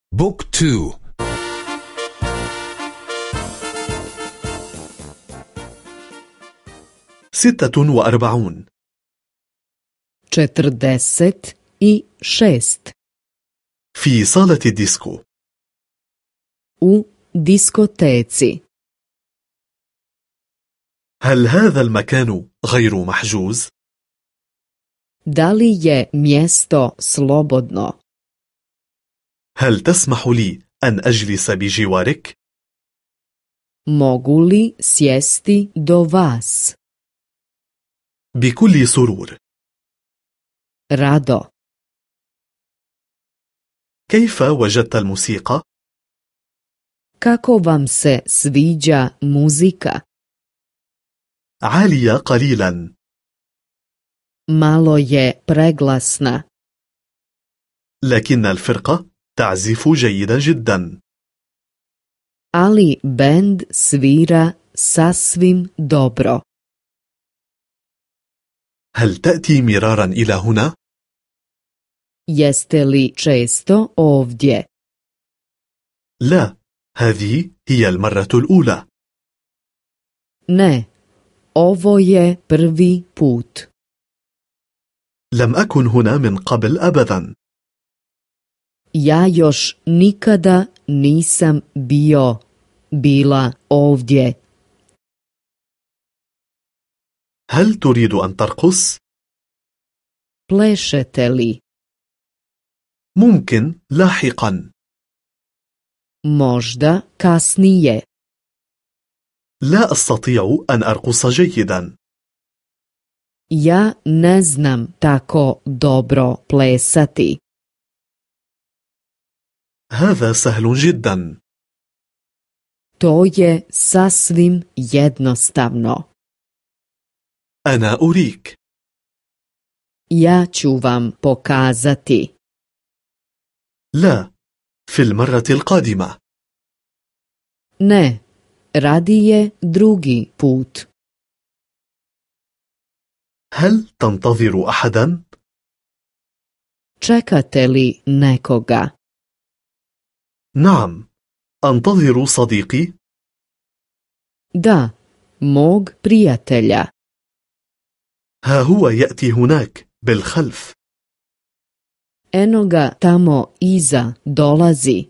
بوك تو. 46. 46. في صالة الديسكو. U diskoteci. هل هذا المكان غير محجوز؟ Da li je mjesto slobodno? هل تسمح لي أن أجلس بجوارك؟ Mogu li sjesti do vas? بكل سرور. Rado. كيف وجدت الموسيقى؟ Kako vam se sviđa muzika? عالية قليلا. Malo je preglasna. لكن الفرقة تعزف جيدا جدا. Ali bend svira sasvim dobro. هل تأتي مرارا إلى هنا؟ Jeste li često ovdje? لا، هذه هي المرة الأولى. Ne, ovo je prvi put. لم أكن هنا من قبل أبدا. Ja još nikada nisam bila ovdje. هل تريد أن ترقص؟ Plešete li? ممكن لاحقا. Možda kasnije. لا أستطيع أن أرقص جيدا. Ja ne znam tako dobro plesati. هذا سهل جدا. To je sasvim jednostavno. أنا أريك. Ja ću vam pokazati. لا، في المرة القادمة. Ne, radije drugi put. هل تنتظر أحدا؟ Čekate li nekoga? نعم، أنتظر صديقي. Da, mog prijatelja. ها هو يأتي هناك بالخلف. Eno ga tamo iza dolazi.